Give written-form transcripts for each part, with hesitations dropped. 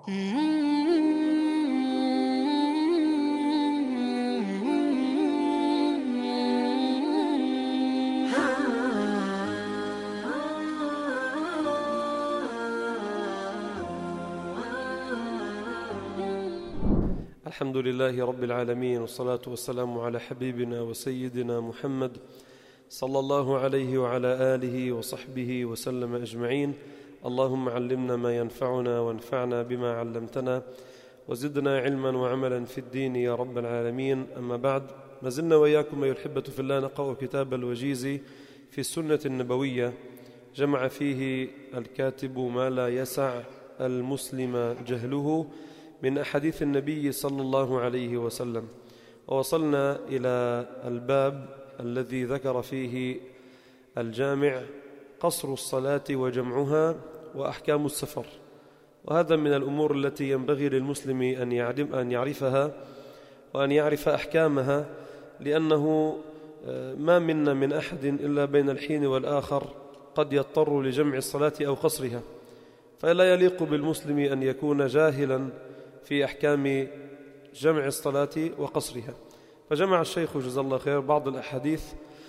الحمد لله رب العالمين، والصلاة والسلام على حبيبنا وسيدنا محمد صلى الله عليه وعلى آله وصحبه وسلم أجمعين. اللهم علمنا ما ينفعنا وانفعنا بما علمتنا وزدنا علما وعملا في الدين يا رب العالمين. أما بعد، ما زلنا وإياكم أيها الأحبة في الله نقرأ كتاب الوجيز في السنة النبوية، جمع فيه الكاتب ما لا يسع المسلم جهله من أحاديث النبي صلى الله عليه وسلم، ووصلنا إلى الباب الذي ذكر فيه الجامع قصر الصلاة وجمعها وأحكام السفر. وهذا من الأمور التي ينبغي للمسلم أن يعرفها وأن يعرف أحكامها، لأنه ما منا من أحد إلا بين الحين والآخر قد يضطر لجمع الصلاة أو قصرها، فلا يليق بالمسلم أن يكون جاهلا في أحكام جمع الصلاة وقصرها. فجمع الشيخ جزاه الله خير بعض الأحاديث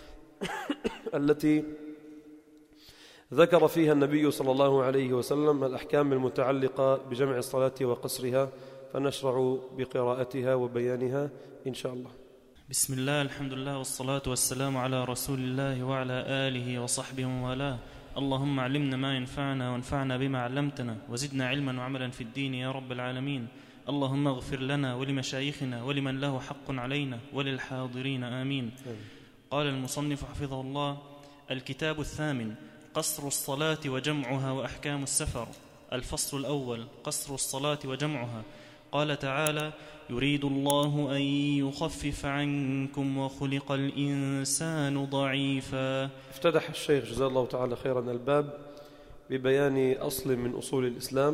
التي ذكر فيها النبي صلى الله عليه وسلم الأحكام المتعلقة بجمع الصلاة وقصرها، فنشرع بقراءتها وبيانها إن شاء الله. بسم الله، الحمد لله، والصلاة والسلام على رسول الله وعلى آله وصحبه وموالاه. اللهم علمنا ما ينفعنا وانفعنا بما علمتنا وزدنا علما وعملا في الدين يا رب العالمين. اللهم اغفر لنا ولمشايخنا ولمن له حق علينا وللحاضرين آمين. قال المصنف حفظه الله: الكتاب الثامن: قصر الصلاة وجمعها وأحكام السفر. الفصل الأول: قصر الصلاة وجمعها. قال تعالى: يريد الله أن يخفف عنكم وخلق الإنسان ضعيفا. افتتح الشيخ جزاه الله تعالى خيرا الباب ببيان أصل من أصول الإسلام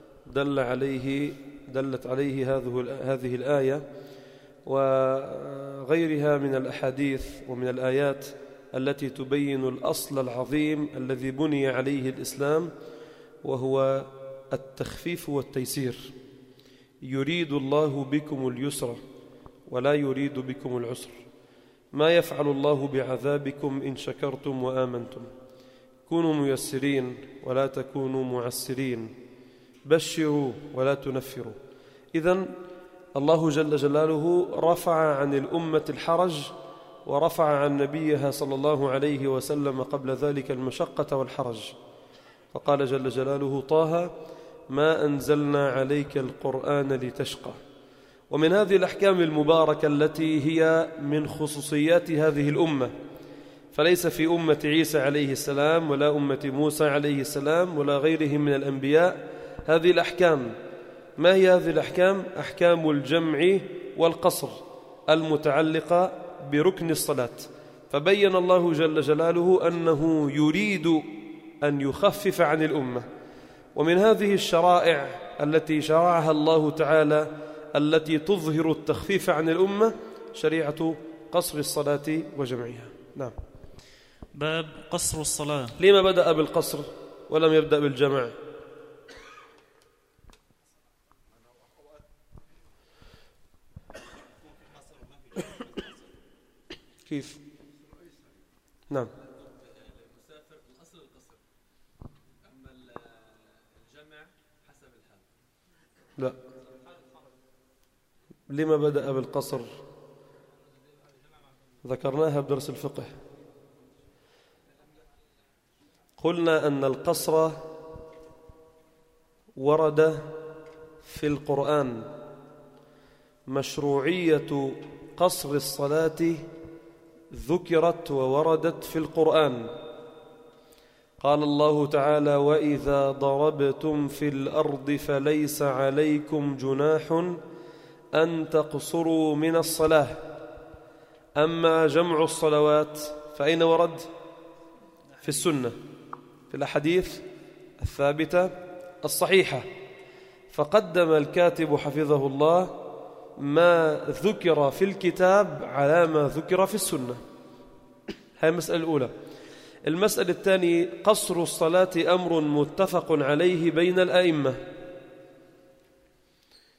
دلت عليه هذه الآية وغيرها من الأحاديث ومن الآيات التي تبين الأصل العظيم الذي بني عليه الإسلام، وهو التخفيف والتيسير. يريد الله بكم اليسر ولا يريد بكم العسر، ما يفعل الله بعذابكم إن شكرتم وآمنتم، كونوا ميسرين ولا تكونوا معسرين، بشروا ولا تنفروا. إذن الله جل جلاله رفع عن الأمة الحرج، ورفع عن نبيها صلى الله عليه وسلم قبل ذلك المشقة والحرج، فقال جل جلاله: طه ما أنزلنا عليك القرآن لتشقى. ومن هذه الأحكام المباركة التي هي من خصوصيات هذه الأمة، فليس في أمة عيسى عليه السلام ولا أمة موسى عليه السلام ولا غيرهم من الأنبياء هذه الأحكام. ما هي هذه الأحكام؟ أحكام الجمع والقصر المتعلقة بركن الصلاة. فبين الله جل جلاله أنه يريد أن يخفف عن الأمة. ومن هذه الشرائع التي شرعها الله تعالى التي تظهر التخفيف عن الأمة شريعة قصر الصلاة وجمعها. نعم. باب قصر الصلاة. لما بدأ بالقصر ولم يبدأ بالجمع؟ كيف؟ نعم. المسافر الأصل القصر، أما الجمع حسب الحال. لا. لما بدأ بالقصر؟ ذكرناها بدرس الفقه. قلنا أن القصر ورد في القرآن، مشروعية قصر الصلاة ذكرت ووردت في القرآن. قال الله تعالى: وإذا ضربتم في الأرض فليس عليكم جناح أن تقصروا من الصلاة. أما جمع الصلوات فأين ورد؟ في السنة، في الأحاديث الثابتة الصحيحة. فقدم الكاتب حفظه الله ما ذكر في الكتاب على ما ذكر في السنة. هذه المسألة الأولى. المسألة الثانية: قصر الصلاة أمر متفق عليه بين الأئمة،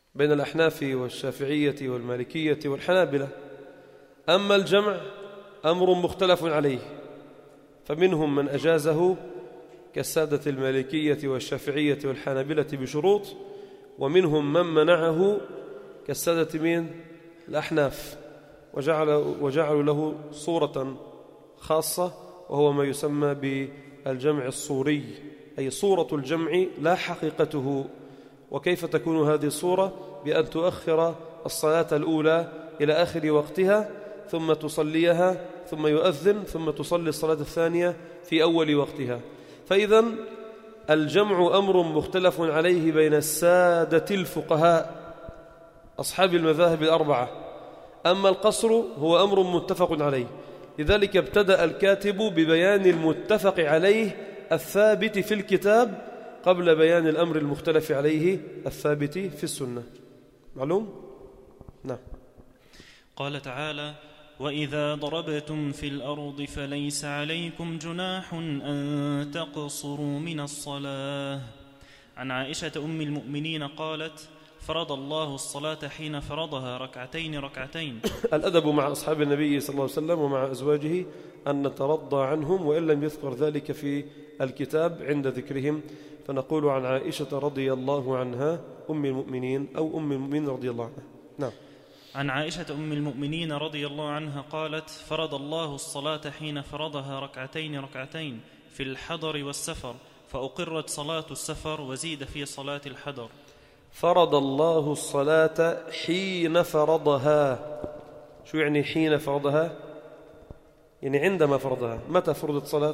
بين الأحناف والشافعية والمالكية والحنابلة. أما الجمع أمر مختلف عليه، فمنهم من أجازه كالسادة المالكية والشافعية والحنابلة بشروط، ومنهم من منعه كالسادة من الأحناف، وجعلوا له صورة خاصة، وهو ما يسمى بالجمع الصوري، أي صورة الجمع لا حقيقته. وكيف تكون هذه الصورة؟ بأن تؤخر الصلاة الأولى إلى آخر وقتها ثم تصليها، ثم يؤذن، ثم تصلي الصلاة الثانية في أول وقتها. فإذا الجمع أمر مختلف عليه بين السادة الفقهاء أصحاب المذاهب الأربعة. أما القصر هو أمر متفق عليه، لذلك ابتدأ الكاتب ببيان المتفق عليه الثابت في الكتاب قبل بيان الأمر المختلف عليه الثابت في السنة. معلوم؟ نعم. قال تعالى: وإذا ضربتم في الأرض فليس عليكم جناح أن تقصروا من الصلاة. عن عائشة أم المؤمنين قالت: فرض الله الصلاة حين فرضها ركعتين ركعتين. الأدب مع أصحاب النبي صلى الله عليه وسلم ومع أزواجه أن نترضى عنهم، وإن لم يذكر ذلك في الكتاب عند ذكرهم، فنقول عن عائشة رضي الله عنها أم المؤمنين أو أم المؤمنين رضي الله عنها. نعم. عن عائشة أم المؤمنين رضي الله عنها قالت: فرض الله الصلاة حين فرضها ركعتين ركعتين في الحضر والسفر، فأقرت صلاة السفر وزيد في صلاة الحضر. فرض الله الصلاة حين فرضها. شو يعني حين فرضها؟ يعني عندما فرضها. متى فرضت صلاة؟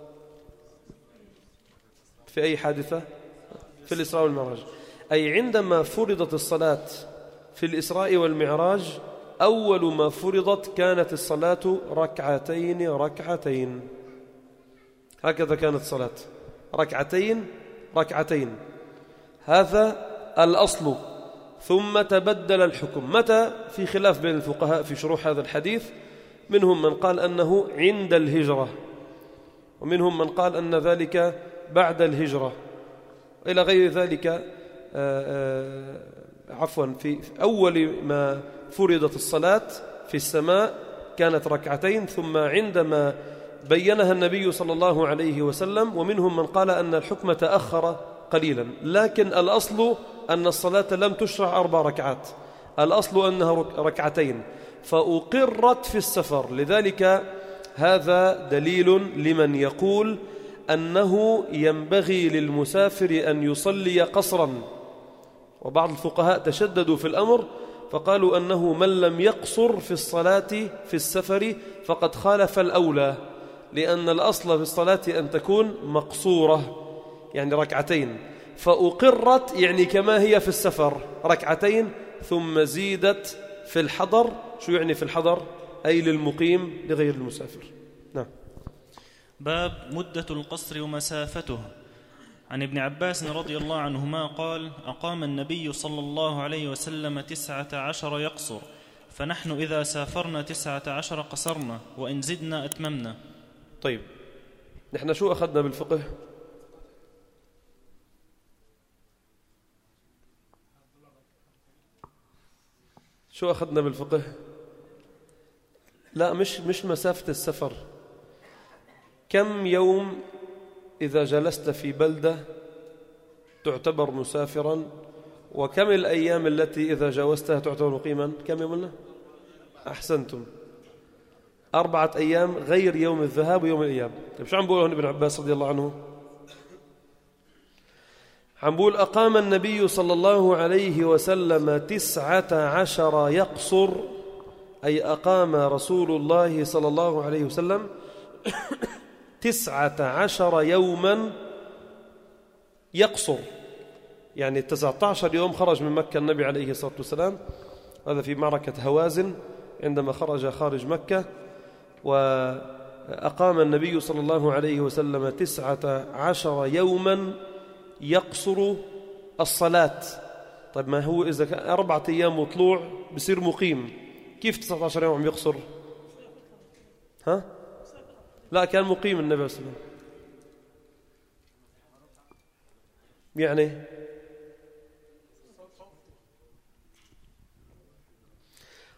في أي حادثة؟ في الإسراء والمعراج. أي عندما فرضت الصلاة في الإسراء والمعراج، أول ما فرضت كانت الصلاة ركعتين ركعتين. هكذا كانت الصلاة، ركعتين ركعتين، هذا الأصل. ثم تبدل الحكم. متى؟ في خلاف بين الفقهاء في شروح هذا الحديث. منهم من قال أنه عند الهجرة، ومنهم من قال أن ذلك بعد الهجرة، إلى غير ذلك. عفوا، في أول ما فرضت الصلاة في السماء كانت ركعتين، ثم عندما بينها النبي صلى الله عليه وسلم. ومنهم من قال أن الحكم تأخر قليلا، لكن الأصل أن الصلاة لم تشرع 4 ركعات، الأصل أنها ركعتين، فأقرت في السفر. لذلك هذا دليل لمن يقول أنه ينبغي للمسافر أن يصلي قصرا. وبعض الفقهاء تشددوا في الأمر فقالوا أنه من لم يقصر في الصلاة في السفر فقد خالف الأولى، لأن الأصل في الصلاة أن تكون مقصورة، يعني ركعتين. فأقرت يعني كما هي في السفر ركعتين، ثم زيدت في الحضر. شو يعني في الحضر؟ أي للمقيم لغير المسافر. نعم. باب مدة القصر ومسافته. عن ابن عباس رضي الله عنهما قال: أقام النبي صلى الله عليه وسلم 19 يقصر، فنحن إذا سافرنا 19 قصرنا، وإن زدنا أتممنا. طيب، نحن شو أخذنا بالفقه؟ شو أخذنا بالفقه؟ لا، مش مسافة السفر. كم يوم إذا جلست في بلدة تعتبر مسافرا، وكم الأيام التي إذا جاوزتها تعتبر مقيما؟ كم يوم لنا؟ أحسنتم، 4 أيام غير يوم الذهاب ويوم الإياب. طيب شو عم بقوله ابن عباس رضي الله عنه؟ عم بقول: أقام النبي صلى الله عليه وسلم 19 يقصر، أي أقام رسول الله صلى الله عليه وسلم 19 يوما يقصر، يعني 19 يوم خرج من مكة النبي عليه الصلاة والسلام. هذا في معركة هوازن عندما خرج خارج مكة، وأقام النبي صلى الله عليه وسلم 19 يوما يقصر الصلاة. طيب ما هو إذا كان 4 أيام وطلوع بصير مقيم، كيف 19 يوم عم يقصر؟ ها؟ لا، كان مقيم النبي صلى الله عليه وسلم.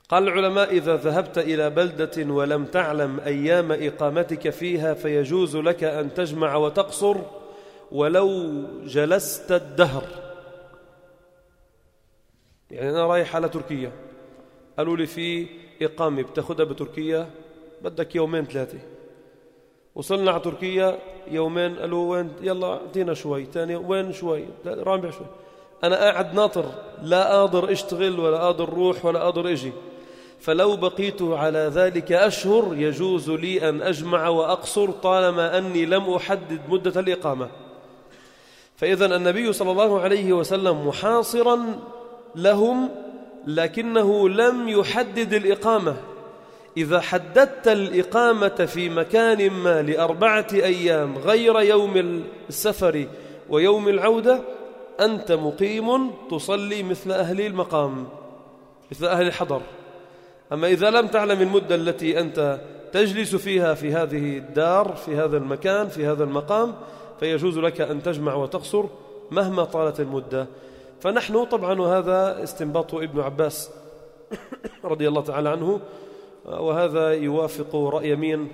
قال العلماء: إذا ذهبت إلى بلدة ولم تعلم أيام إقامتك فيها فيجوز لك أن تجمع وتقصر ولو جلست الدهر. يعني أنا رايح على تركيا، قالوا لي في إقامة بتاخدها بتركيا بدك يومين 3. وصلنا على تركيا يومين، قالوا وين؟ يلا اعطينا شوي. ثاني وين؟ شوي. رابع شوي. أنا قاعد ناطر، لا قادر اشتغل ولا قادر روح ولا قادر اجي. فلو بقيت على ذلك أشهر يجوز لي أن أجمع وأقصر طالما أني لم أحدد مدة الإقامة. فإذا النبي صلى الله عليه وسلم محاصرا لهم، لكنه لم يحدد الإقامة. إذا حددت الإقامة في مكان ما ل4 أيام غير يوم السفر ويوم العودة، أنت مقيم تصلي مثل أهل المقام، مثل أهل الحضر. أما إذا لم تعلم المدة التي أنت تجلس فيها في هذه الدار، في هذا المكان، في هذا المقام، فيجوز لك أن تجمع وتقصر مهما طالت المدة. فنحن طبعا، وهذا استنباط ابن عباس رضي الله تعالى عنه، وهذا يوافق رأي مين؟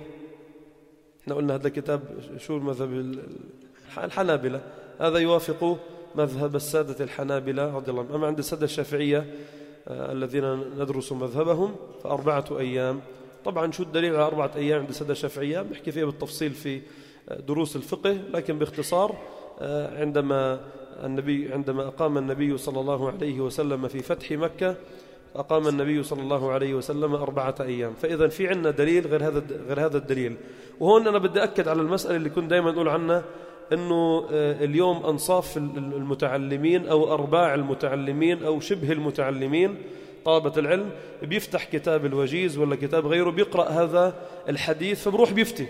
احنا قلنا هذا الكتاب شو المذهب؟ الحنابلة. هذا يوافق مذهب السادة الحنابلة رضي الله عنهم. أما عند السادة الشافعية الذين ندرس مذهبهم ف4 أيام. طبعا شو الدليل على 4 أيام عند السادة الشافعية؟ بحكي فيها بالتفصيل في دروس الفقه، لكن باختصار عندما أقام النبي صلى الله عليه وسلم في فتح مكة، أقام النبي صلى الله عليه وسلم 4 أيام. فإذا في عندنا دليل غير هذا الدليل. وهون أنا بدي أكد على المسألة اللي كنت دائما أقول عنها، أنه اليوم أنصاف المتعلمين أو أرباع المتعلمين أو شبه المتعلمين طلبة العلم بيفتح كتاب الوجيز ولا كتاب غيره، بيقرأ هذا الحديث فبروح بيفتي.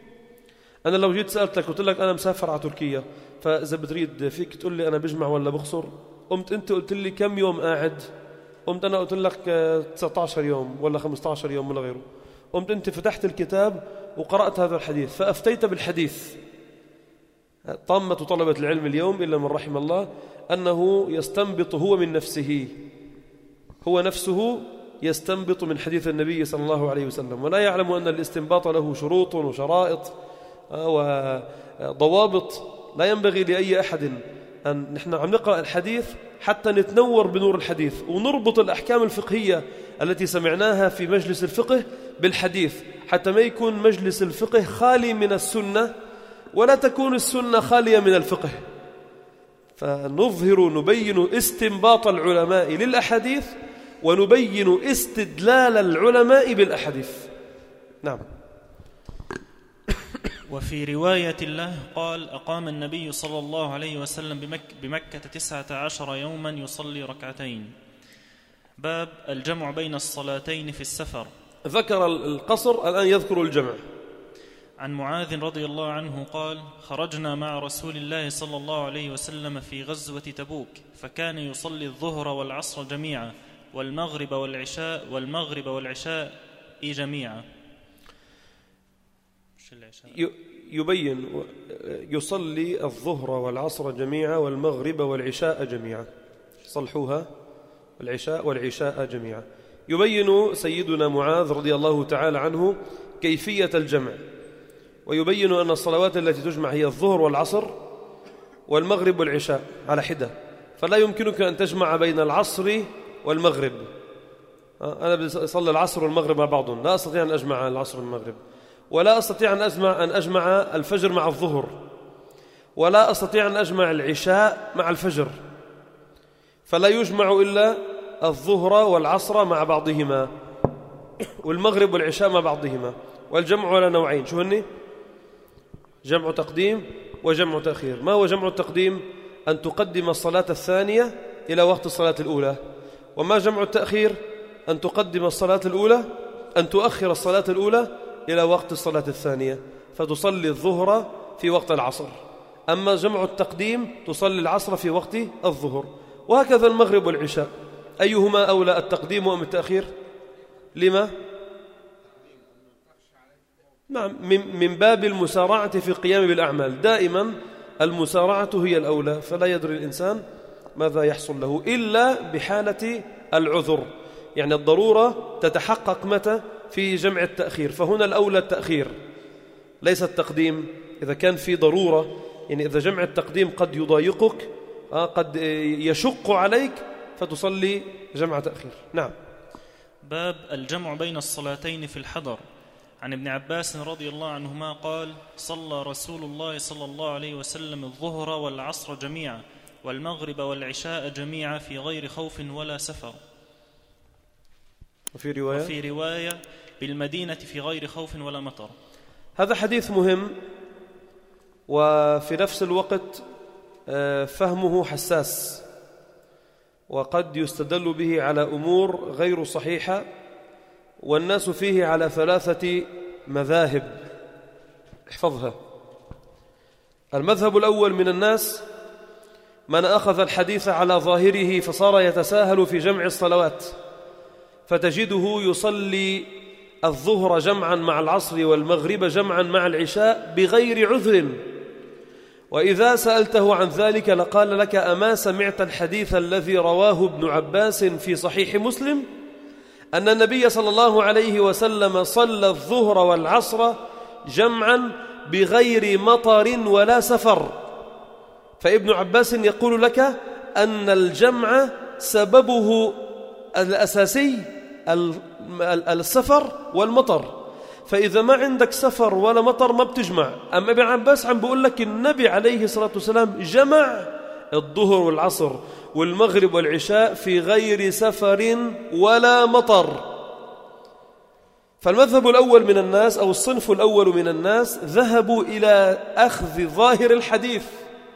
أنا لو جيت سألتك قلت لك أنا مسافر على تركيا، فإذا بتريد فيك تقول لي أنا بجمع ولا بقصر؟ قمت أنت قلت لي كم يوم قاعد؟ قمت أنا قلت لك 19 يوم ولا 15 يوم ولا غيره. قمت أنت فتحت الكتاب وقرأت هذا الحديث فأفتيت بالحديث. طامة طلبة العلم اليوم إلا من رحم الله أنه يستنبط هو من نفسه، هو نفسه يستنبط من حديث النبي صلى الله عليه وسلم، ولا يعلم أن الاستنباط له شروط وشرائط وضوابط. لا ينبغي لأي أحد أن نحن عم نقرأ الحديث حتى نتنور بنور الحديث ونربط الأحكام الفقهية التي سمعناها في مجلس الفقه بالحديث، حتى ما يكون مجلس الفقه خالي من السنة ولا تكون السنة خالية من الفقه. نبين استنباط العلماء للأحاديث ونبين استدلال العلماء بالأحاديث. نعم. وفي رواية له قال: أقام النبي صلى الله عليه وسلم بمكة 19 يوما يصلي 2. باب الجمع بين الصلاتين في السفر. ذكر القصر، الآن يذكر الجمع. عن معاذ رضي الله عنه قال: خرجنا مع رسول الله صلى الله عليه وسلم في غزوة تبوك، فكان يصلي الظهر والعصر جميعا والمغرب والعشاء جميعا. يبين يصلي الظهر والعصر جميعا والمغرب والعشاء جميعا، صلحوها والعشاء جميعا. يبين سيدنا معاذ رضي الله تعالى عنه كيفية الجمع، ويبين أن الصلوات التي تجمع هي الظهر والعصر والمغرب والعشاء على حدة، فلا يمكنك أن تجمع بين العصر والمغرب. أنا بصلي العصر والمغرب مع بعضهم، لا أستطيع أن أجمع العصر والمغرب، ولا أستطيع أن أجمع الفجر مع الظهر، ولا أستطيع أن أجمع العشاء مع الفجر، فلا يجمع إلا الظهر والعصر مع بعضهما والمغرب والعشاء مع بعضهما. والجمع على نوعين، شو هني؟ جمع تقديم وجمع تأخير. ما هو جمع التقديم؟ أن تقدم الصلاة الثانية إلى وقت الصلاة الأولى. وما جمع التأخير؟ أن تقدم الصلاة الأولى، أن تؤخر الصلاة الأولى إلى وقت الصلاة الثانية، فتصلي الظهر في وقت العصر. أما جمع التقديم تصلي العصر في وقت الظهر، وهكذا المغرب والعشاء. أيهما أولى، التقديم أم التأخير؟ لما؟ نعم، من باب المسارعة في القيام بالأعمال، دائما المسارعة هي الأولى، فلا يدري الإنسان ماذا يحصل له إلا بحالة العذر. يعني الضرورة تتحقق متى؟ في جمع التأخير، فهنا الأولى التأخير ليس التقديم. إذا كان في ضرورة، يعني إذا جمع التقديم قد يضايقك، قد يشق عليك، فتصلي جمع تأخير. نعم. باب الجمع بين الصلاتين في الحضر. عن ابن عباس رضي الله عنهما قال: صلى رسول الله صلى الله عليه وسلم الظهر والعصر جميعا والمغرب والعشاء جميعا في غير خوف ولا سفر. وفي رواية بالمدينة في غير خوف ولا مطر. هذا حديث مهم، وفي نفس الوقت فهمه حساس، وقد يستدل به على أمور غير صحيحة، والناس فيه على 3 مذاهب. احفظها. المذهب الأول من الناس من أخذ الحديث على ظاهره فصار يتساهل في جمع الصلوات، فتجده يصلي الظهر جمعا مع العصر والمغرب جمعا مع العشاء بغير عذر، وإذا سألته عن ذلك لقال لك: أما سمعت الحديث الذي رواه ابن عباس في صحيح مسلم أن النبي صلى الله عليه وسلم صلى الظهر والعصر جمعا بغير مطر ولا سفر؟ فابن عباس يقول لك أن الجمع سببه الأساسي السفر والمطر، فإذا ما عندك سفر ولا مطر ما بتجمع. أما ابن عباس عم بيقول لك النبي عليه الصلاة والسلام جمع الظهر والعصر والمغرب والعشاء في غير سفر ولا مطر. فالمذهب الأول من الناس أو الصنف الأول من الناس ذهبوا إلى أخذ ظاهر الحديث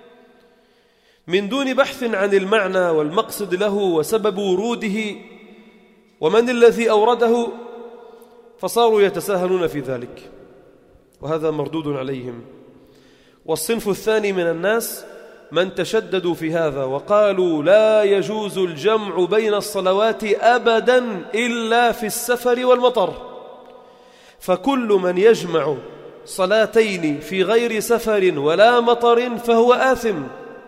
من دون بحث عن المعنى والمقصد له وسبب وروده ومن الذي أورده، فصاروا يتساهلون في ذلك، وهذا مردود عليهم. والصنف الثاني من الناس من تشددوا في هذا وقالوا: لا يجوز الجمع بين الصلوات أبدا إلا في السفر والمطر، فكل من يجمع صلاتين في غير سفر ولا مطر فهو آثم.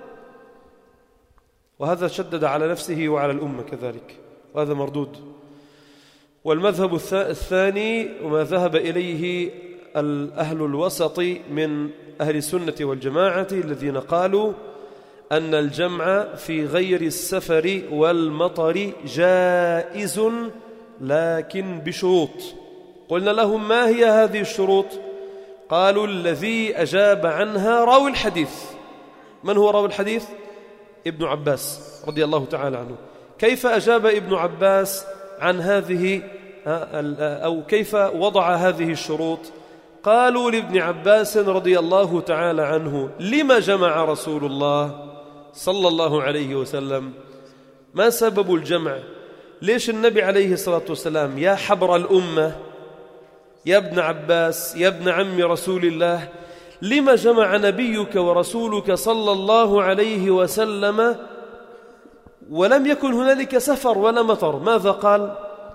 وهذا شدد على نفسه وعلى الأمة كذلك، وهذا مردود. والمذهب الثاني وما ذهب إليه الأهل الوسط من أهل السنة والجماعة الذين قالوا أن الجمع في غير السفر والمطر جائز لكن بشروط. قلنا لهم: ما هي هذه الشروط؟ قالوا: الذي أجاب عنها راوي الحديث. من هو راوي الحديث؟ ابن عباس رضي الله تعالى عنه. كيف أجاب ابن عباس عن هذه أو كيف وضع هذه الشروط؟ قالوا لابن عباس رضي الله تعالى عنه: لما جمع رسول الله صلى الله عليه وسلم؟ ما سبب الجمع؟ ليش النبي عليه الصلاة والسلام يا حبر الأمة يا ابن عباس يا ابن عم رسول الله، لما جمع نبيك ورسولك صلى الله عليه وسلم ولم يكن هنالك سفر ولا مطر؟ ماذا قال؟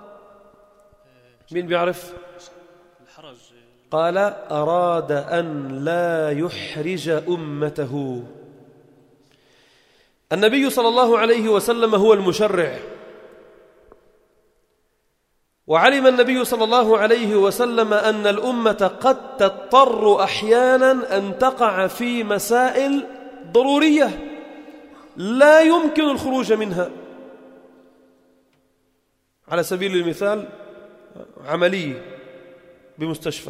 مين بيعرف؟ الحرج. قال: أراد أن لا يحرج أمته. النبي صلى الله عليه وسلم هو المشرع، وعلم النبي صلى الله عليه وسلم أن الأمة قد تضطر أحيانا أن تقع في مسائل ضرورية لا يمكن الخروج منها. على سبيل المثال عملية بمستشفى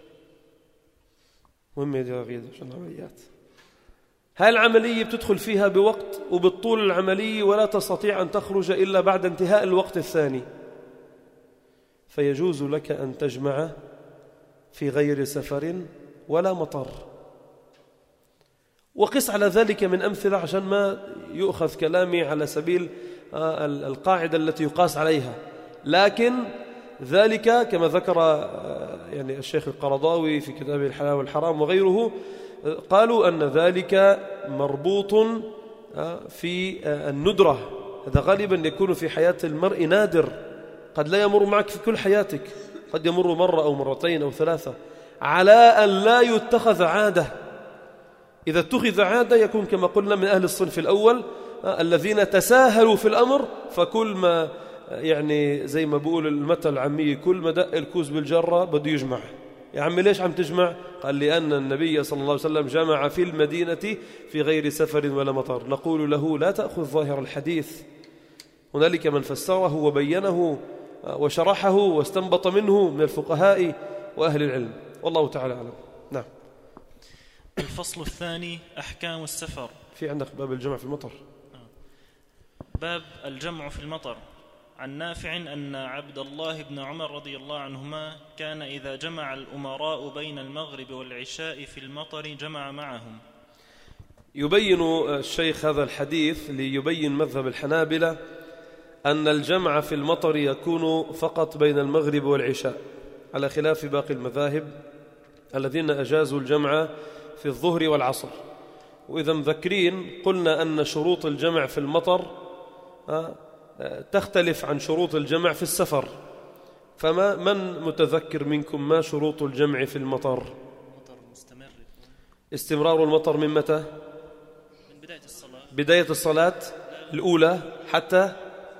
مهمة جدا عشان العمليات، هاي العملية بتدخل فيها بوقت وبالطول العملية ولا تستطيع أن تخرج إلا بعد انتهاء الوقت الثاني، فيجوز لك أن تجمع في غير سفر ولا مطر. وقس على ذلك من أمثلة عشان ما يؤخذ كلامي على سبيل القاعدة التي يقاس عليها، لكن ذلك كما ذكر يعني الشيخ القرضاوي في كتابه الحلال والحرام وغيره، قالوا أن ذلك مربوط في الندرة. هذا غالبا يكون في حياة المرء نادر، قد لا يمر معك في كل حياتك، قد يمر مرة أو مرتين أو ثلاثة، على أن لا يتخذ عادة. إذا اتخذ عادة يكون كما قلنا من أهل الصنف الأول الذين تساهلوا في الأمر، فكل ما يعني زي ما بقول المثل العامية، كل ما دق الكوز بالجرة بده يجمع. يا عمي ليش عم تجمع؟ قال لأن النبي صلى الله عليه وسلم جمع في المدينة في غير سفر ولا مطر. نقول له لا تأخذ ظاهر الحديث، هنالك من فسره وبينه وشرحه واستنبط منه من الفقهاء وأهل العلم، والله تعالى أعلم. نعم. الفصل الثاني أحكام السفر. في عندك باب الجمع في المطر. باب الجمع في المطر. عن نافع أن عبد الله بن عمر رضي الله عنهما كان إذا جمع الأمراء بين المغرب والعشاء في المطر جمع معهم. يبين الشيخ هذا الحديث ليبين مذهب الحنابلة أن الجمع في المطر يكون فقط بين المغرب والعشاء، على خلاف باقي المذاهب الذين أجازوا الجمع في الظهر والعصر. وإذا مذكرين قلنا أن شروط الجمع في المطر تختلف عن شروط الجمع في السفر. فما من متذكر منكم ما شروط الجمع في المطر؟ استمرار المطر من متى؟ من بداية الصلاة. بداية الصلاة الأولى حتى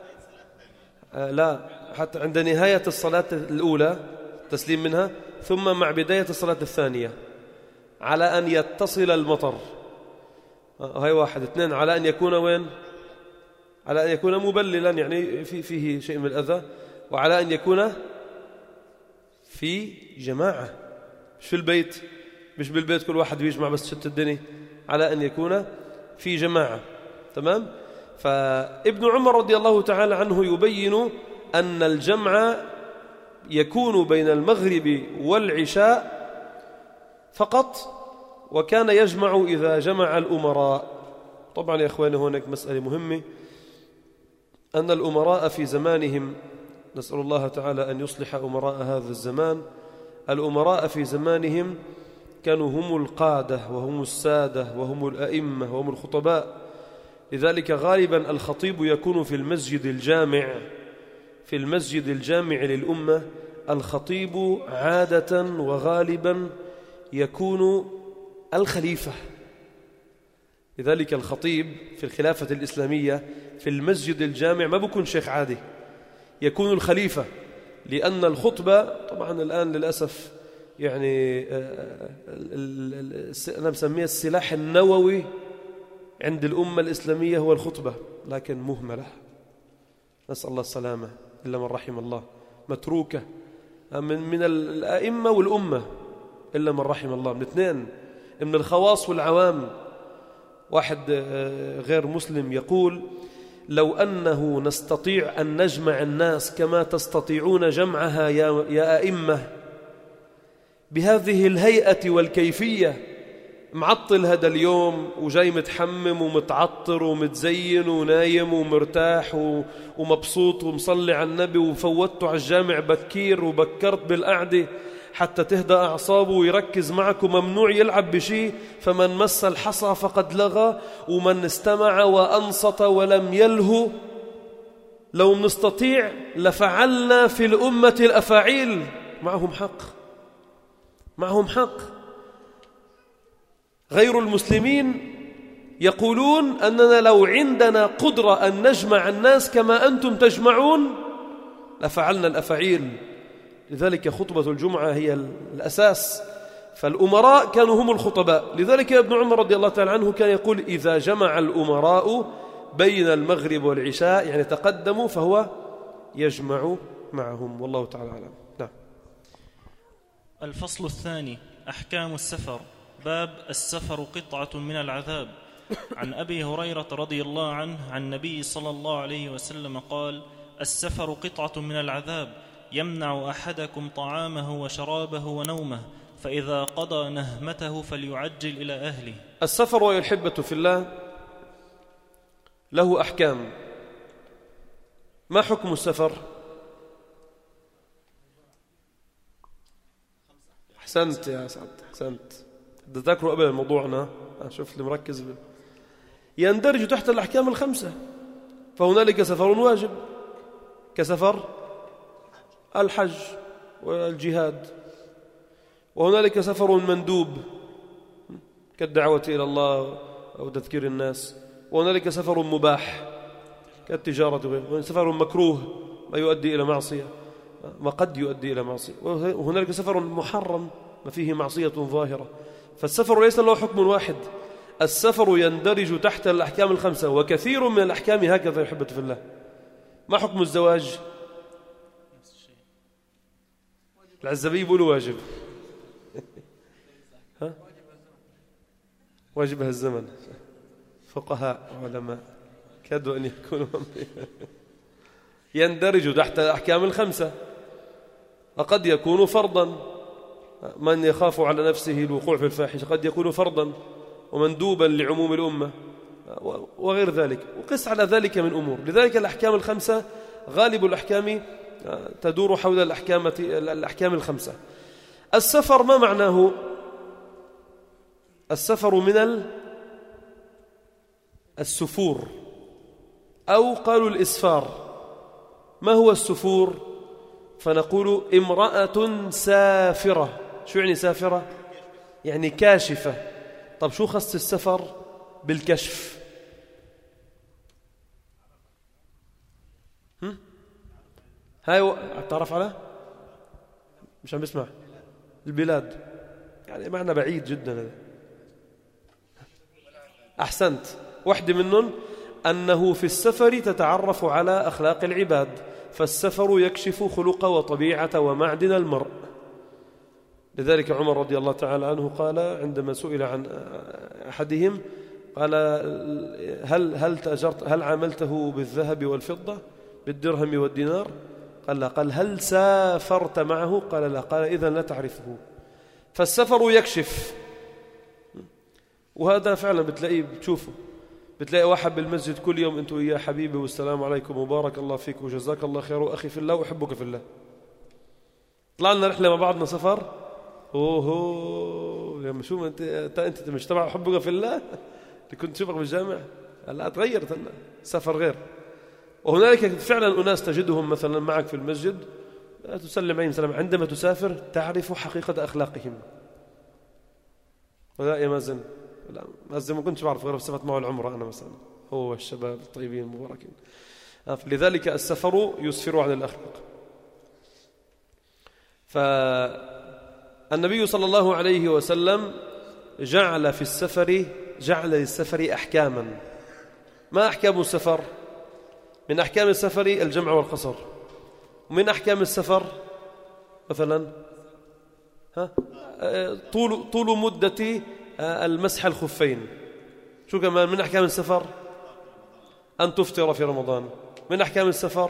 لا، حتى عند نهاية الصلاة الأولى تسليم منها، ثم مع بداية الصلاة الثانية على أن يتصل المطر. هاي واحد. اثنين، على أن يكون وين؟ على أن يكون مبللا، يعني فيه شيء من الأذى، وعلى أن يكون في جماعة، مش في البيت، مش بالبيت كل واحد بيجمع بس شت الدنيا، على أن يكون في جماعة. تمام. فابن عمر رضي الله تعالى عنه يبين أن الجمع يكون بين المغرب والعشاء فقط، وكان يجمع إذا جمع الأمراء. طبعا يا إخواني هناك مسألة مهمة، أن الأمراء في زمانهم، نسأل الله تعالى أن يصلح أمراء هذا الزمان، الأمراء في زمانهم كانوا هم القادة وهم السادة وهم الأئمة وهم الخطباء. لذلك غالبا الخطيب يكون في المسجد الجامع، في المسجد الجامع للأمة. الخطيب عادة وغالبا يكون الخليفة. لذلك الخطيب في الخلافة الإسلامية في المسجد الجامع ما بيكون شيخ عادي، يكون الخليفة، لأن الخطبة طبعا الآن للأسف يعني أنا بسميها السلاح النووي عند الأمة الإسلامية هو الخطبة، لكن مهملة، نسأل الله السلامة، إلا من رحم الله، متروكة من الأئمة والأمة إلا من رحم الله، من اثنين، من الخواص والعوام. واحد غير مسلم يقول: لو أنه نستطيع أن نجمع الناس كما تستطيعون جمعها يا أئمة بهذه الهيئة والكيفية، معطل هذا اليوم وجاي متحمم ومتعطر ومتزين ونايم ومرتاح ومبسوط ومصلي على النبي، وفوتته على الجامع بكير وبكرت بالقعدة حتى تهدى أعصابه ويركز معك، وممنوع يلعب بشيء، فمن مس الحصى فقد لغى، ومن استمع وأنصت ولم يلهو. لو نستطيع لفعلنا في الأمة الأفاعيل. معهم حق، معهم حق. غير المسلمين يقولون أننا لو عندنا قدرة أن نجمع الناس كما أنتم تجمعون لفعلنا الأفاعيل. لذلك خطبة الجمعة هي الأساس، فالأمراء كانوا هم الخطباء. لذلك ابن عمر رضي الله تعالى عنه كان يقول: إذا جمع الأمراء بين المغرب والعشاء، يعني تقدموا، فهو يجمع معهم، والله تعالى أعلم. نعم. الفصل الثاني أحكام السفر. باب السفر قطعة من العذاب. عن أبي هريرة رضي الله عنه عن النبي صلى الله عليه وسلم قال: السفر قطعة من العذاب، يمنع أحدكم طعامه وشرابه ونومه، فإذا قضى نهمته فليعجل إلى أهله. السفر والحبة في الله له أحكام. ما حكم السفر؟ أحسنت يا سعد، أحسنت. تذكروا قبل موضوعنا، شوف اللي مركز يندرج تحت الأحكام الخمسة. فهنالك سفر واجب كسفر الحج والجهاد، وهنالك سفر مندوب كالدعوة إلى الله أو تذكير الناس، وهنالك سفر مباح كالتجارة وغيره، سفر مكروه ما يؤدي إلى معصية، ما قد يؤدي إلى معصية، وهنالك سفر محرم ما فيه معصية ظاهرة. فالسفر ليس له حكم واحد، السفر يندرج تحت الأحكام الخمسة، وكثير من الأحكام هكذا يحبة في الله. ما حكم الزواج؟ العزبي يقولوا واجب. ها؟ واجبها الزمن. فقهاء علماء كادوا أن يكونوا يندرج تحت الأحكام الخمسة، وقد يكون فرضا، من يخاف على نفسه الوقوع في الفاحشة قد يكون فرضا ومندوبا لعموم الأمة وغير ذلك، وقس على ذلك من أمور. لذلك الأحكام الخمسة غالب الأحكام تدور حول الأحكام الخمسة. السفر ما معناه؟ السفر من السفور، أو قالوا الإسفار. ما هو السفور؟ فنقول امرأة سافرة. شو يعني سافرة؟ يعني كاشفة. طب شو خص السفر بالكشف؟ هاي تعرف على؟ مش عم بسمع. البلاد يعني معنى بعيد جدا. أحسنت. واحدة منهم أنه في السفر تتعرف على أخلاق العباد، فالسفر يكشف خلق وطبيعة ومعدن المرء. لذلك عمر رضي الله تعالى عنه قال عندما سئل عن أحدهم قال هل عاملته بالذهب والفضة بالدرهم والدينار؟ قال لا. قال هل سافرت معه؟ قال لا. قال إذن لا تعرفه. فالسفر يكشف، وهذا فعلا بتلاقيه بتشوفه. بتلاقي واحد بالمسجد كل يوم أنتوا يا حبيبي والسلام عليكم وبارك الله فيك وجزاك الله خير وأخي في الله وأحبك في الله. طلعنا رحلة مع بعضنا سفر، أوه يا شو أنت مش تبع أحبك في الله اللي كنت تشوفك بالجامع؟ لا تغيرت هلا، سفر غير. وهنالك فعلا أناس تجدهم مثلا معك في المسجد تسلم عليهم سلام، عندما تسافر تعرف حقيقة أخلاقهم. ولا يا مازن؟ لا مازن ما كنتش بعرف غير بصفة معه العمرة أنا مثلا، هو الشباب الطيبين المباركين. لذلك السفر يسفر عن الأخلاق. فالنبي صلى الله عليه وسلم جعل للسفر أحكاما. ما أحكام السفر؟ من أحكام السفر الجمع والقصر. ومن أحكام السفر مثلا طول مدة المسح الخفين. شو كمان من أحكام السفر؟ أن تفطر في رمضان. من أحكام السفر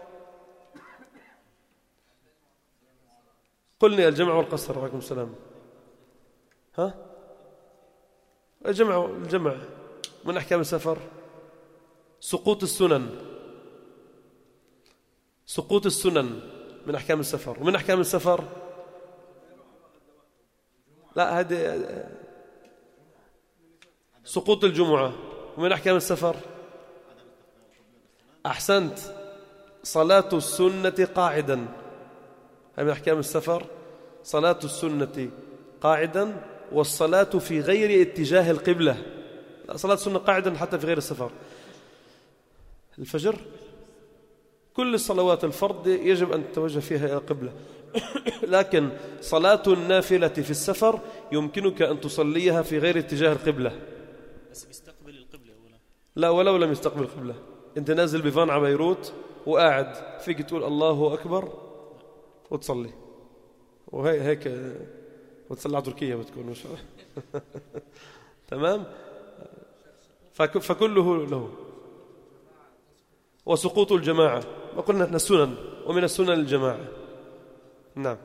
قلني الجمع والقصر. عليكم السلام. الجمع من أحكام السفر. سقوط السنن من أحكام السفر. ومن أحكام السفر لا هذه سقوط الجمعة. ومن أحكام السفر أحسنت صلاة السنة قاعدا. هذه من أحكام السفر صلاة السنة قاعدا، والصلاة في غير اتجاه القبلة. لا صلاة السنة قاعدا حتى في غير السفر. الفجر كل الصلوات الفرض يجب أن تتوجه فيها إلى القبلة، لكن صلاة النافلة في السفر يمكنك أن تصليها في غير اتجاه القبلة. بس بيستقبل القبلة ولا؟ لا ولو لم يستقبل القبلة. أنت نازل بفان على بيروت وقاعد فيك تقول الله أكبر وتصلي، وهيك وتصلي على تركيا بتكون مش تمام. فكله له. وسقوط الجماعة وقلنا احنا السنن، ومن السنن الجماعة. نعم.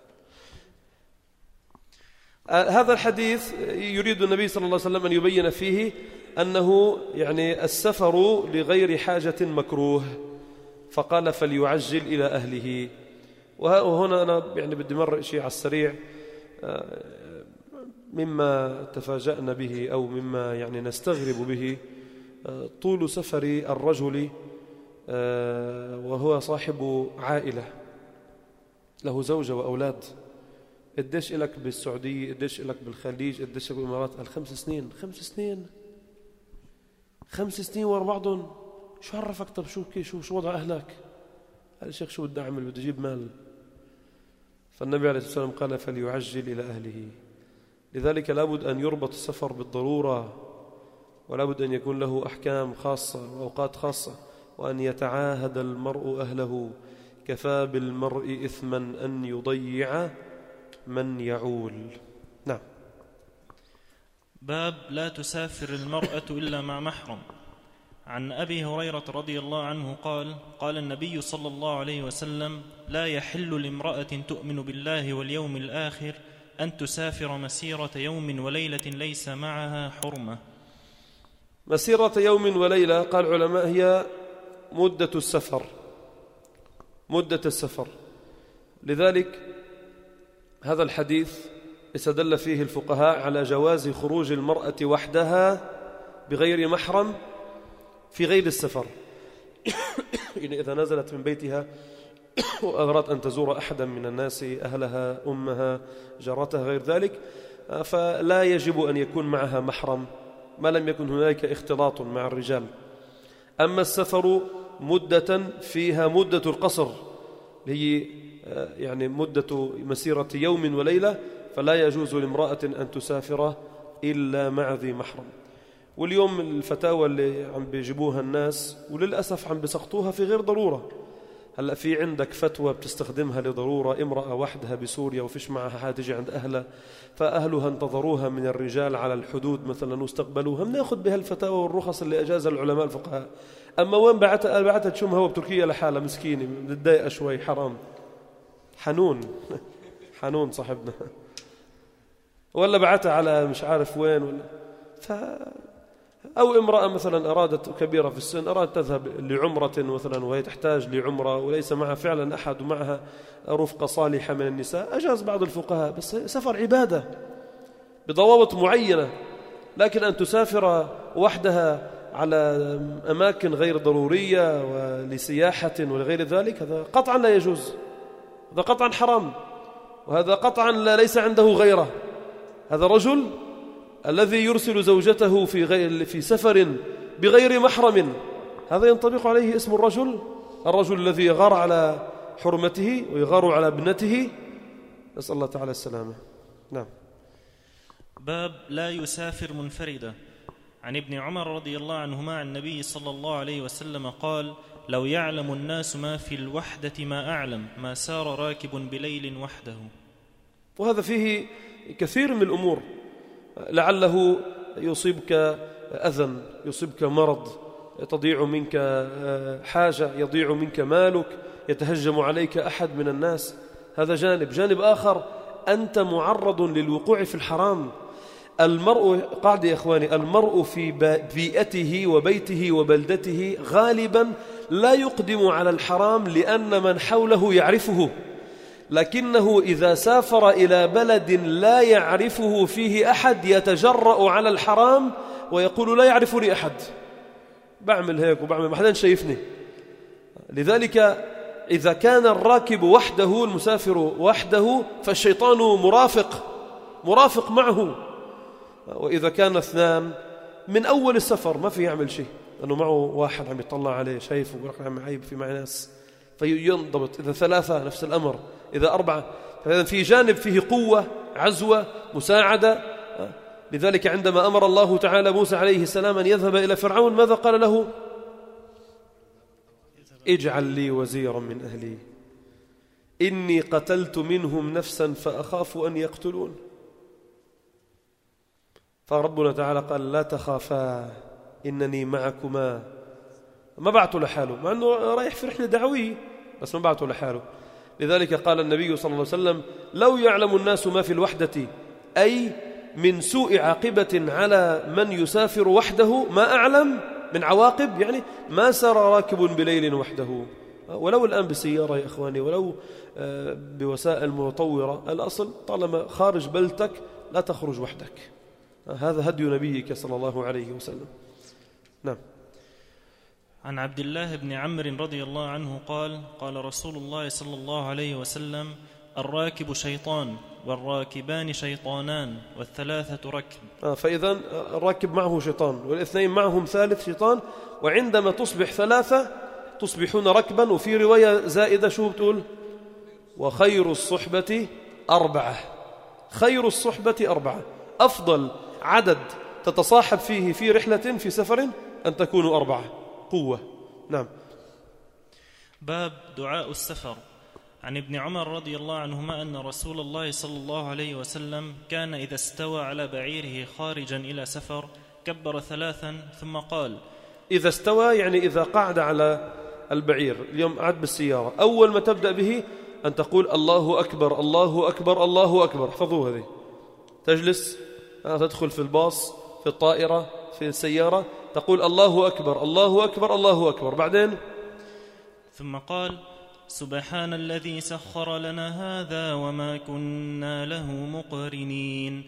هذا الحديث يريد النبي صلى الله عليه وسلم أن يبين فيه أنه يعني السفر لغير حاجة مكروه، فقال فليعجل إلى أهله. وهنا أنا يعني بدي مرة شيء على السريع مما تفاجأنا به أو مما يعني نستغرب به، طول سفر الرجل وهو صاحب عائلة له زوجة وأولاد. قديش إلك بالسعودية، قديش إلك بالخليج، قديش إلك بالإمارات؟ 5 سنين. 5 سنين ورا بعضهم. شو عرفك؟ طب شو وضع أهلك؟ قال الشيخ شو بدي أعمل؟ بدي أجيب مال. فالنبي عليه الصلاة والسلام قال فليعجل إلى أهله. لذلك لابد أن يربط السفر بالضرورة، ولابد أن يكون له أحكام خاصة وأوقات خاصة، وأن يتعاهد المرء أهله. كفى بالمرء إثما أن يضيع من يعول. نعم. باب لا تسافر المرأة إلا مع محرم. عن أبي هريرة رضي الله عنه قال: قال النبي صلى الله عليه وسلم: لا يحل لامرأة تؤمن بالله واليوم الآخر أن تسافر مسيرة يوم وليلة ليس معها حرمة. مسيرة يوم وليلة قال العلماء هي مدة السفر، مدة السفر. لذلك هذا الحديث استدل فيه الفقهاء على جواز خروج المرأة وحدها بغير محرم في غير السفر. إذا نزلت من بيتها وأرادت أن تزور أحدا من الناس، أهلها، أمها، جارتها، غير ذلك، فلا يجب أن يكون معها محرم ما لم يكن هناك اختلاط مع الرجال. أما السفر مدة فيها مدة القصر، هي يعني مدة مسيرة يوم وليلة، فلا يجوز لامرأة أن تسافر إلا مع ذي محرم. واليوم الفتاوى اللي عم بيجيبوها الناس وللأسف عم بيسقطوها في غير ضرورة. هلأ في عندك فتوى بتستخدمها لضرورة، امرأة وحدها بسوريا وفيش معها حاجة تجي عند أهلها، فأهلها انتظروها من الرجال على الحدود مثلا واستقبلوها، بناخذ بها الفتاوى والرخص اللي أجاز العلماء الفقهاء. أما وين بعتها تشمها وبتركيا لحالها مسكينة متضايقة شوي، حرام. حنون صاحبنا، ولا بعتها على مش عارف وين ولا أو امرأة مثلا أرادت كبيرة في السن أرادت تذهب لعمرة مثلا وهي تحتاج لعمرة وليس معها فعلا أحد ومعها رفقة صالحة من النساء، أجاز بعض الفقهاء، بس سفر عبادة بضوابط معينة. لكن أن تسافر وحدها على أماكن غير ضرورية ولسياحة ولغير ذلك، هذا قطعا لا يجوز، هذا قطعا حرام، وهذا قطعا ليس عنده غيره. هذا رجل الذي يرسل زوجته في سفر بغير محرم، هذا ينطبق عليه اسم الرجل الذي يغار على حرمته ويغار على ابنته، نسأل الله تعالى السلامة. نعم. باب لا يسافر منفردا. عن ابن عمر رضي الله عنهما عن النبي صلى الله عليه وسلم قال: لو يعلم الناس ما في الوحدة ما أعلم ما سار راكب بليل وحده. وهذا فيه كثير من الأمور، لعله يصيبك أذى، يصيبك مرض، تضيع منك حاجة، يضيع منك مالك، يتهجم عليك أحد من الناس، هذا جانب آخر أنت معرض للوقوع في الحرام. المرء قاعدة يا إخواني، المرء في بيئته وبيته وبلدته غالبا لا يقدم على الحرام لأن من حوله يعرفه، لكنه إذا سافر إلى بلد لا يعرفه فيه أحد يتجرأ على الحرام ويقول لا يعرفني أحد، بعمل هيك وبعمل، ما حدا شايفني. لذلك إذا كان الراكب وحده، المسافر وحده، فالشيطان مرافق معه. وإذا كان اثنان من أول السفر ما في يعمل شيء، لأنه معه واحد عم يطلع عليه شايفه ويقول عم عيب في مع ناس فينضبط. إذا ثلاثة نفس الأمر، إذا أربعة، فإذا في جانب فيه قوة، عزوة، مساعدة. لذلك عندما أمر الله تعالى موسى عليه السلام أن يذهب إلى فرعون، ماذا قال له؟ اجعل لي وزيرا من أهلي إني قتلت منهم نفسا فأخاف أن يقتلون. فربنا تعالى قال لا تخافا إنني معكما، ما بعته لحاله، مع أنه رايح في رحلة دعوية بس ما بعته لحاله. لذلك قال النبي صلى الله عليه وسلم: لو يعلم الناس ما في الوحدة، أي من سوء عاقبة على من يسافر وحده، ما أعلم من عواقب، يعني ما سار راكب بليل وحده، ولو الآن بسيارة يا إخواني، ولو بوسائل مطورة، الأصل طالما خارج بلدك لا تخرج وحدك، هذا هدي نبيك صلى الله عليه وسلم. نعم. عن عبد الله بن عمرو رضي الله عنه قال: قال رسول الله صلى الله عليه وسلم: الراكب شيطان والراكبان شيطانان والثلاثة ركب. فإذا الراكب معه شيطان والاثنين معهم ثالث شيطان، وعندما تصبح ثلاثة تصبحون ركبا. وفي رواية زائدة شو بتقول؟ وخير الصحبة 4. خير الصحبة 4. أفضل عدد تتصاحب فيه في رحلة في سفر أن تكونوا 4. قوة. نعم. باب دعاء السفر. عن ابن عمر رضي الله عنهما أن رسول الله صلى الله عليه وسلم كان إذا استوى على بعيره خارجا إلى سفر كبر 3 ثم قال. إذا استوى يعني إذا قعد على البعير. اليوم قعد بالسيارة، أول ما تبدأ به أن تقول الله أكبر الله أكبر الله أكبر. احفظوا هذه. تجلس تدخل في الباص في الطائرة في السيارة تقول الله أكبر الله أكبر الله أكبر. بعدين ثم قال سبحان الذي سخر لنا هذا وما كنا له مقرنين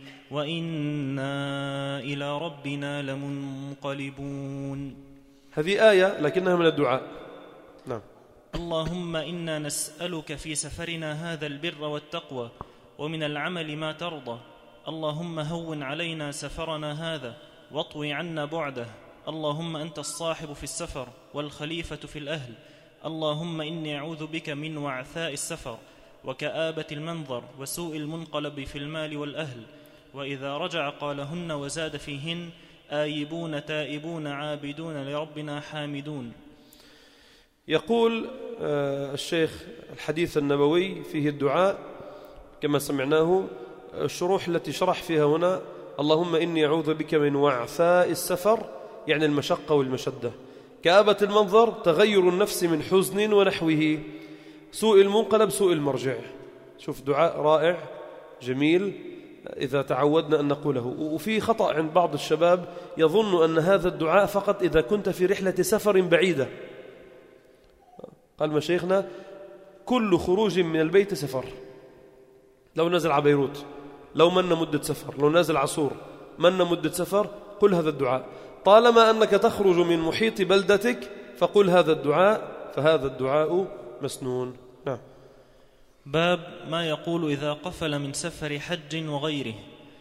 وإنا إلى ربنا لمنقلبون. هذه آية لكنها من الدعاء. نعم. اللهم إنا نسألك في سفرنا هذا البر والتقوى ومن العمل ما ترضى. اللهم هون علينا سفرنا هذا واطوي عنا بعده. اللهم أنت الصاحب في السفر والخليفة في الأهل. اللهم إني أعوذ بك من وعثاء السفر وكآبة المنظر وسوء المنقلب في المال والأهل. وإذا رجع قالهن وزاد فيهن آيبون تائبون عابدون لربنا حامدون. يقول الشيخ الحديث النبوي فيه الدعاء كما سمعناه. الشروح التي شرح فيها هنا اللهم إني أعوذ بك من وعثاء السفر يعني المشقة والمشدة، كآبة المنظر تغير النفس من حزن ونحوه، سوء المنقلب سوء المرجع. شوف دعاء رائع جميل إذا تعودنا أن نقوله. وفي خطأ عند بعض الشباب يظن أن هذا الدعاء فقط إذا كنت في رحلة سفر بعيدة. قال مشايخنا كل خروج من البيت سفر. لو نزل على بيروت، لو من مدة سفر، لو نازل عصور من مدة سفر، قل هذا الدعاء. طالما أنك تخرج من محيط بلدتك فقل هذا الدعاء، فهذا الدعاء مسنون. نعم. باب ما يقول إذا قفل من سفر حج وغيره.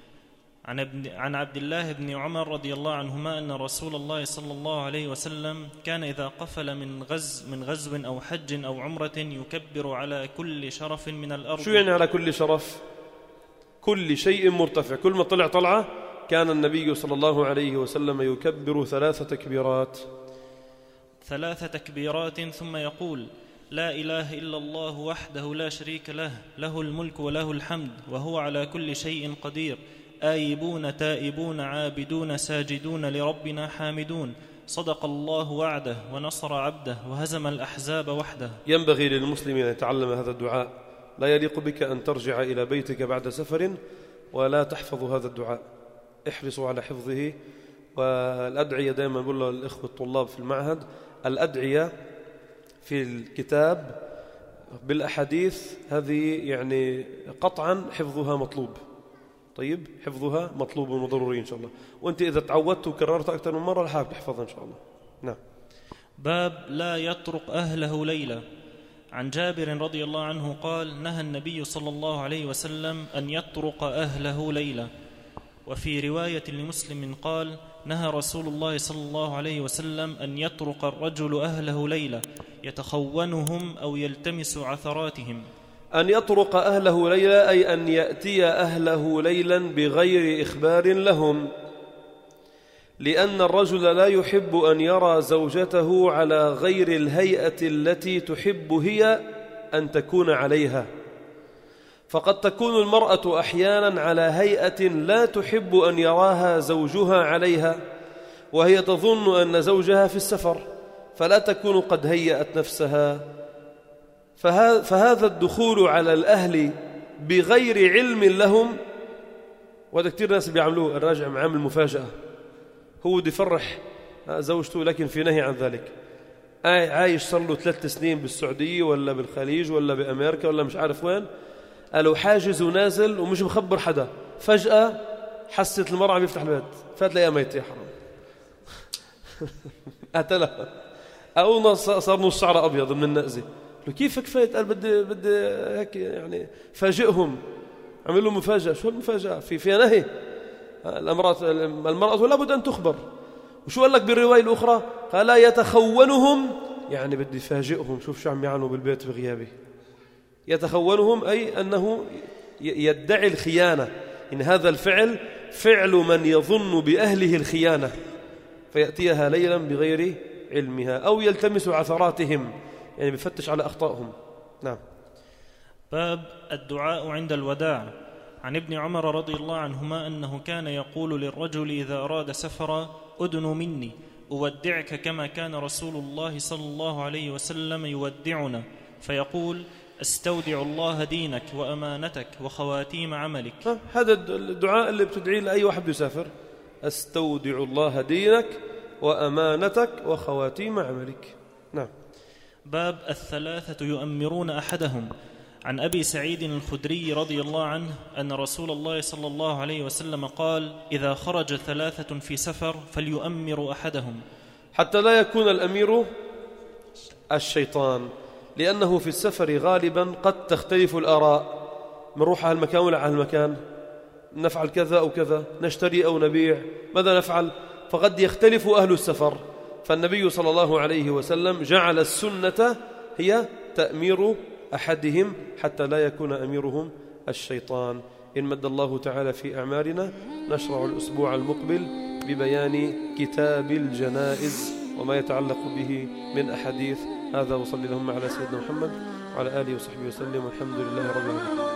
عن عبد الله بن عمر رضي الله عنهما أن رسول الله صلى الله عليه وسلم كان إذا قفل من غزو أو حج أو عمرة يكبر على كل شرف من الأرض. شو يعني على كل شرف؟ كل شيء مرتفع. كل ما طلع طلعة كان النبي صلى الله عليه وسلم يكبر 3 تكبيرات. 3 تكبيرات ثم يقول لا إله إلا الله وحده لا شريك له له الملك وله الحمد وهو على كل شيء قدير آيبون تائبون عابدون ساجدون لربنا حامدون صدق الله وعده ونصر عبده وهزم الأحزاب وحده. ينبغي للمسلم أن يتعلم هذا الدعاء. لا يليق بك أن ترجع إلى بيتك بعد سفر ولا تحفظ هذا الدعاء. احرصوا على حفظه. والأدعية دائما أقول للإخوة الطلاب في المعهد الأدعية في الكتاب بالأحاديث هذه يعني قطعا حفظها مطلوب. طيب حفظها مطلوب وضروري إن شاء الله. وأنت إذا تعودت وكررت أكثر من مرة الحاجة تحفظها إن شاء الله. نعم. باب لا يطرق أهله ليلة. عن جابر رضي الله عنه قال نهى النبي صلى الله عليه وسلم أن يطرق أهله ليلة. وفي رواية لمسلم قال نهى رسول الله صلى الله عليه وسلم أن يطرق الرجل أهله ليلة يتخونهم أو يلتمس عثراتهم. أن يطرق أهله ليلة أي أن يأتي أهله ليلا بغير إخبار لهم، لأن الرجل لا يحب أن يرى زوجته على غير الهيئة التي تحب هي أن تكون عليها. فقد تكون المرأة أحيانا على هيئة لا تحب أن يراها زوجها عليها، وهي تظن أن زوجها في السفر فلا تكون قد هيأت نفسها. فهذا الدخول على الأهل بغير علم لهم، وهذا كتير ناس بيعملوه. الراجع معامل مفاجأة، هو بده يفرح زوجته لكن في نهي عن ذلك. عايش صار له 3 سنين بالسعودية ولا بالخليج ولا بأمريكا ولا مش عارف وين، قالوا حاجز ونازل ومش مخبر حدا. فجأة حست المرأة عم يفتح البيت فات لقيها ميت. يا حرام قتلها أو صار نص شعره أبيض من النأزة. كيف كفيت؟ قال بدي هيك يعني فاجئهم، عمل له مفاجأة. شو المفاجأة؟ فيها نهي. المرأة لا بد أن تخبر. وشو قال لك بالرواية الأخرى؟ قال يتخونهم يعني بدي فاجئهم، شوف شو عم يعملوا بالبيت بغيابي. يتخونهم أي أنه يدعي الخيانة، إن هذا الفعل فعل من يظن بأهله الخيانة فيأتيها ليلا بغير علمها، أو يلتمس عثراتهم، يعني بفتش على أخطائهم. نعم. باب الدعاء عند الوداع. عن ابن عمر رضي الله عنهما أنه كان يقول للرجل إذا أراد سفرا: أدن مني أودعك كما كان رسول الله صلى الله عليه وسلم يودعنا، فيقول: استودع الله دينك وأمانتك وخواتيم عملك. هذا الدعاء اللي بتدعيه لأي واحد يسافر: استودع الله دينك وأمانتك وخواتيم عملك. نعم. باب الثلاثة يؤمرون أحدهم. عن أبي سعيد الخدري رضي الله عنه أن رسول الله صلى الله عليه وسلم قال: إذا خرج ثلاثة في سفر فليؤمر أحدهم، حتى لا يكون الأمير الشيطان، لأنه في السفر غالبا قد تختلف الآراء، نروح على المكان ولا على المكان، نفعل كذا أو كذا، نشتري أو نبيع، ماذا نفعل؟ فقد يختلف أهل السفر. فالنبي صلى الله عليه وسلم جعل السنة هي تأمير أحدهم حتى لا يكون أميرهم الشيطان. إن مد الله تعالى في أعمارنا نشرع الأسبوع المقبل ببيان كتاب الجنائز وما يتعلق به من أحاديث. هذا وصلي اللهم على سيدنا محمد وعلى آله وصحبه وسلم، والحمد لله رب العالمين.